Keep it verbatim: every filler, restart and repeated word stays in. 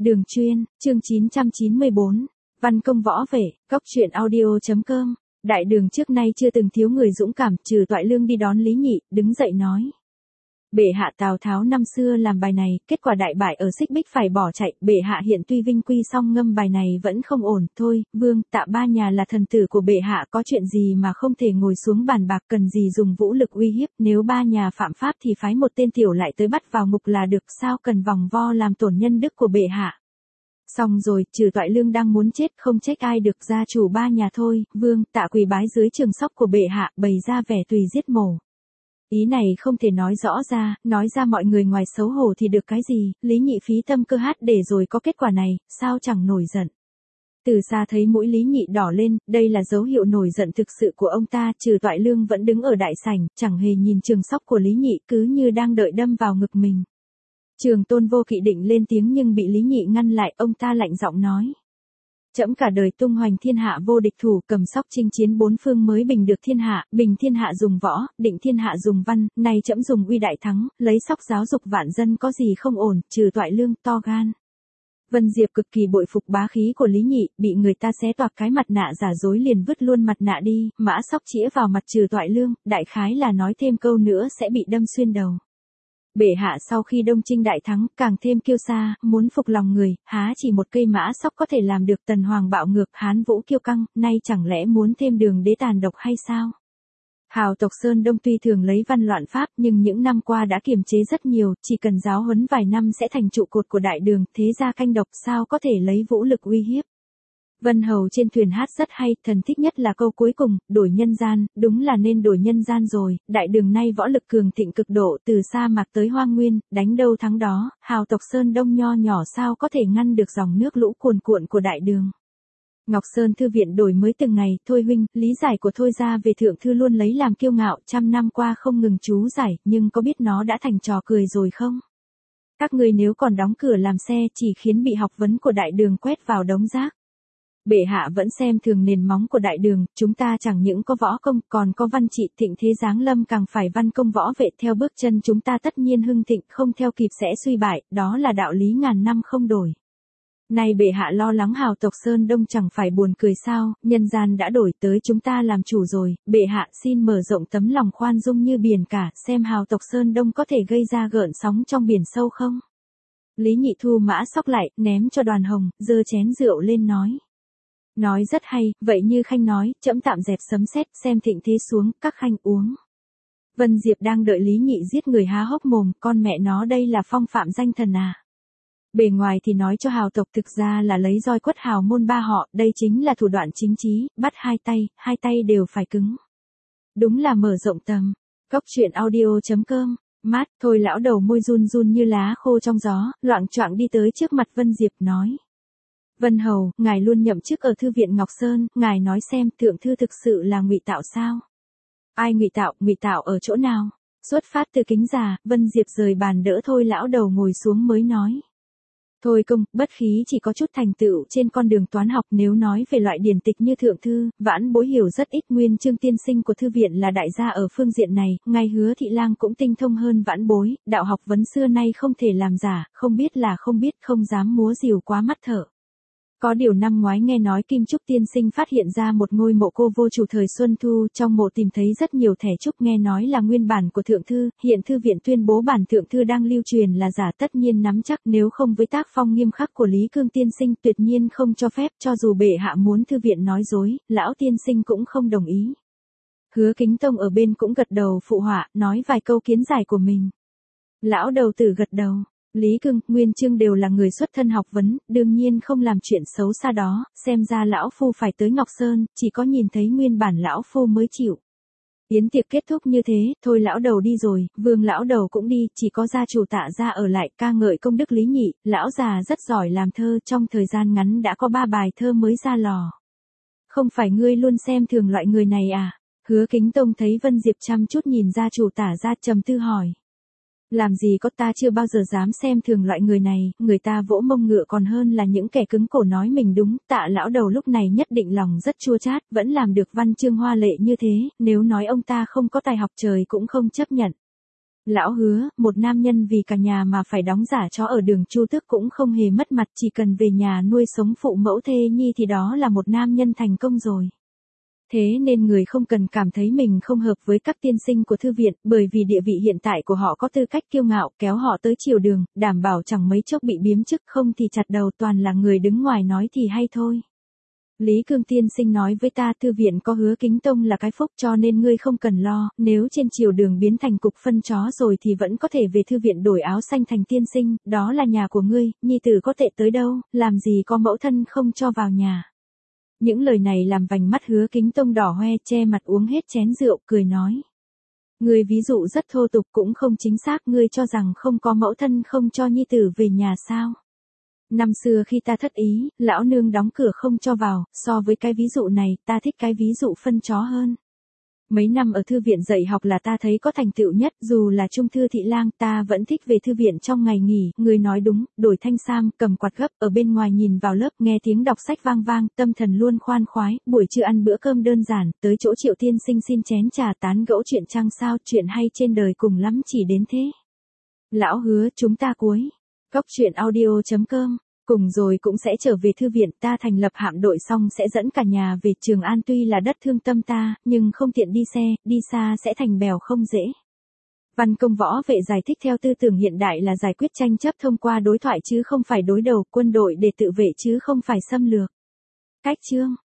Đường chuyên, chương chín trăm chín mươi bốn, văn công võ vệ, góc truyện audio.com, đại đường trước nay chưa từng thiếu người dũng cảm, trừ Toại Lương đi đón Lý Nhị, đứng dậy nói. Bệ hạ Tào Tháo năm xưa làm bài này, kết quả đại bại ở Xích Bích phải bỏ chạy, bệ hạ hiện tuy vinh quy song ngâm bài này vẫn không ổn, thôi, vương, Tạ Ba Nhà là thần tử của bệ hạ, có chuyện gì mà không thể ngồi xuống bàn bạc, cần gì dùng vũ lực uy hiếp, nếu Ba Nhà phạm pháp thì phái một tên tiểu lại tới bắt vào ngục là được, sao cần vòng vo làm tổn nhân đức của bệ hạ. Xong rồi, trừ Toại Lương đang muốn chết, không trách ai được, gia chủ Ba Nhà thôi, vương, Tạ quỳ bái dưới trường sóc của bệ hạ, bày ra vẻ tùy giết mổ. Ý này không thể nói rõ ra, nói ra mọi người ngoài xấu hổ thì được cái gì, Lý Nhị phí tâm cơ hát để rồi có kết quả này, sao chẳng nổi giận. Từ xa thấy mũi Lý Nhị đỏ lên, đây là dấu hiệu nổi giận thực sự của ông ta, trừ Toại Lương vẫn đứng ở đại sảnh, chẳng hề nhìn trường sóc của Lý Nhị, cứ như đang đợi đâm vào ngực mình. Trường Tôn Vô Kỵ định lên tiếng nhưng bị Lý Nhị ngăn lại, ông ta lạnh giọng nói. Trẫm cả đời tung hoành thiên hạ vô địch thủ, cầm sóc chinh chiến bốn phương mới bình được thiên hạ, bình thiên hạ dùng võ, định thiên hạ dùng văn, nay trẫm dùng uy đại thắng, lấy sóc giáo dục vạn dân có gì không ổn, trừ Toại Lương to gan. Vân Diệp cực kỳ bội phục bá khí của Lý Nhị, bị người ta xé toạc cái mặt nạ giả dối liền vứt luôn mặt nạ đi, mã sóc chĩa vào mặt trừ Toại Lương, đại khái là nói thêm câu nữa sẽ bị đâm xuyên đầu. Bệ hạ sau khi Đông Trinh đại thắng, càng thêm kiêu sa, muốn phục lòng người, há chỉ một cây mã sóc có thể làm được. Tần Hoàng bạo ngược, Hán Vũ kiêu căng, nay chẳng lẽ muốn thêm Đường đế tàn độc hay sao? Hào tộc Sơn Đông tuy thường lấy văn loạn pháp nhưng những năm qua đã kiềm chế rất nhiều, chỉ cần giáo huấn vài năm sẽ thành trụ cột của đại đường, thế gia canh độc sao có thể lấy vũ lực uy hiếp. Vân Hầu trên thuyền hát rất hay, thần thích nhất là câu cuối cùng, đổi nhân gian, đúng là nên đổi nhân gian rồi, đại đường nay võ lực cường thịnh cực độ, từ sa mạc tới hoang nguyên, đánh đâu thắng đó, hào tộc Sơn Đông nho nhỏ sao có thể ngăn được dòng nước lũ cuồn cuộn của đại đường. Ngọc Sơn Thư viện đổi mới từng ngày, Thôi huynh, lý giải của Thôi gia về thượng thư luôn lấy làm kiêu ngạo, trăm năm qua không ngừng chú giải, nhưng có biết nó đã thành trò cười rồi không? Các người nếu còn đóng cửa làm xe chỉ khiến bị học vấn của đại đường quét vào đống rác. Bệ hạ vẫn xem thường nền móng của đại đường, chúng ta chẳng những có võ công, còn có văn trị, thịnh thế giáng lâm càng phải văn công võ vệ, theo bước chân chúng ta tất nhiên hưng thịnh, không theo kịp sẽ suy bại, đó là đạo lý ngàn năm không đổi. Nay bệ hạ lo lắng hào tộc Sơn Đông chẳng phải buồn cười sao, nhân gian đã đổi tới chúng ta làm chủ rồi, bệ hạ xin mở rộng tấm lòng khoan dung như biển cả, xem hào tộc Sơn Đông có thể gây ra gợn sóng trong biển sâu không. Lý Nhị thu mã sóc lại, ném cho Đoàn Hồng, giơ chén rượu lên nói. Nói rất hay, vậy như khanh nói, trẫm tạm dẹp sấm sét, xem thịnh thế xuống, các khanh uống. Vân Diệp đang đợi Lý Nhị giết người há hốc mồm, con mẹ nó đây là phong phạm danh thần à. Bề ngoài thì nói cho hào tộc, thực ra là lấy roi quất hào môn ba họ, đây chính là thủ đoạn chính chí, bắt hai tay, hai tay đều phải cứng. Đúng là mở rộng tầm. Góc truyện audio.com, mát, thôi lão đầu môi run run như lá khô trong gió, loạng choạng đi tới trước mặt Vân Diệp nói. Vân Hầu, ngài luôn nhậm chức ở Thư viện Ngọc Sơn, ngài nói xem, thượng thư thực sự là ngụy tạo sao? Ai ngụy tạo, ngụy tạo ở chỗ nào? Xuất phát từ kính già, Vân Diệp rời bàn đỡ Thôi lão đầu ngồi xuống mới nói. Thôi công, bất khí chỉ có chút thành tựu trên con đường toán học, nếu nói về loại điển tịch như thượng thư, vãn bối hiểu rất ít. Nguyên Chương tiên sinh của thư viện là đại gia ở phương diện này, ngay Hứa Thị Lang cũng tinh thông hơn vãn bối, đạo học vấn xưa nay không thể làm giả, không biết là không biết, không dám múa rìu quá mắt thở. Có điều năm ngoái nghe nói Kim Trúc tiên sinh phát hiện ra một ngôi mộ cô vô chủ thời Xuân Thu, trong mộ tìm thấy rất nhiều thẻ trúc, nghe nói là nguyên bản của thượng thư, hiện thư viện tuyên bố bản thượng thư đang lưu truyền là giả, tất nhiên nắm chắc, nếu không với tác phong nghiêm khắc của Lý Cương tiên sinh tuyệt nhiên không cho phép, cho dù bệ hạ muốn thư viện nói dối, lão tiên sinh cũng không đồng ý. Hứa Kính Tông ở bên cũng gật đầu phụ họa, nói vài câu kiến giải của mình. Lão đầu tử gật đầu. Lý Cương, Nguyên Chương đều là người xuất thân học vấn, đương nhiên không làm chuyện xấu xa đó, xem ra lão phu phải tới Ngọc Sơn, chỉ có nhìn thấy nguyên bản lão phu mới chịu. Yến tiệc kết thúc như thế, thôi lão đầu đi rồi, Vương lão đầu cũng đi, chỉ có gia chủ Tạ gia ở lại ca ngợi công đức Lý Nhị, lão già rất giỏi làm thơ, trong thời gian ngắn đã có ba bài thơ mới ra lò. Không phải ngươi luôn xem thường loại người này à? Hứa Kính Tông thấy Vân Diệp chăm chút nhìn gia chủ Tạ gia trầm tư hỏi. Làm gì có, ta chưa bao giờ dám xem thường loại người này, người ta vỗ mông ngựa còn hơn là những kẻ cứng cổ nói mình đúng. Tạ lão đầu lúc này nhất định lòng rất chua chát, vẫn làm được văn chương hoa lệ như thế, nếu nói ông ta không có tài học trời cũng không chấp nhận. Lão Hứa, một nam nhân vì cả nhà mà phải đóng giả chó ở đường Chu Tước cũng không hề mất mặt, chỉ cần về nhà nuôi sống phụ mẫu thê nhi thì đó là một nam nhân thành công rồi. Thế nên người không cần cảm thấy mình không hợp với các tiên sinh của thư viện, bởi vì địa vị hiện tại của họ có tư cách kiêu ngạo kéo họ tới chiều đường, đảm bảo chẳng mấy chốc bị biếm chức, không thì chặt đầu, toàn là người đứng ngoài nói thì hay thôi. Lý Cương tiên sinh nói với ta, thư viện có Hứa Kính Tông là cái phúc, cho nên ngươi không cần lo, nếu trên chiều đường biến thành cục phân chó rồi thì vẫn có thể về thư viện đổi áo xanh thành tiên sinh, đó là nhà của ngươi, nhi tử có tệ tới đâu, làm gì có mẫu thân không cho vào nhà. Những lời này làm vành mắt Hứa Kính Tông đỏ hoe, che mặt uống hết chén rượu, cười nói. Ngươi ví dụ rất thô tục cũng không chính xác, ngươi cho rằng không có mẫu thân không cho nhi tử về nhà sao? Năm xưa khi ta thất ý, lão nương đóng cửa không cho vào, so với cái ví dụ này, ta thích cái ví dụ phân chó hơn. Mấy năm ở thư viện dạy học là ta thấy có thành tựu nhất, dù là trung thư thị lang, ta vẫn thích về thư viện trong ngày nghỉ, người nói đúng, đổi thanh sam, cầm quạt gấp, ở bên ngoài nhìn vào lớp, nghe tiếng đọc sách vang vang, tâm thần luôn khoan khoái, buổi trưa ăn bữa cơm đơn giản, tới chỗ Triệu tiên sinh xin chén trà tán gẫu chuyện trăng sao, chuyện hay trên đời cùng lắm chỉ đến thế. Lão Hứa, chúng ta cuối. Cốc truyện audio chấm com. Cùng rồi cũng sẽ trở về thư viện, ta thành lập hạm đội xong sẽ dẫn cả nhà về Trường An, tuy là đất thương tâm ta, nhưng không tiện đi xe, đi xa sẽ thành bèo không dễ. Văn công võ vệ giải thích theo tư tưởng hiện đại là giải quyết tranh chấp thông qua đối thoại chứ không phải đối đầu, quân đội để tự vệ chứ không phải xâm lược. Cách chương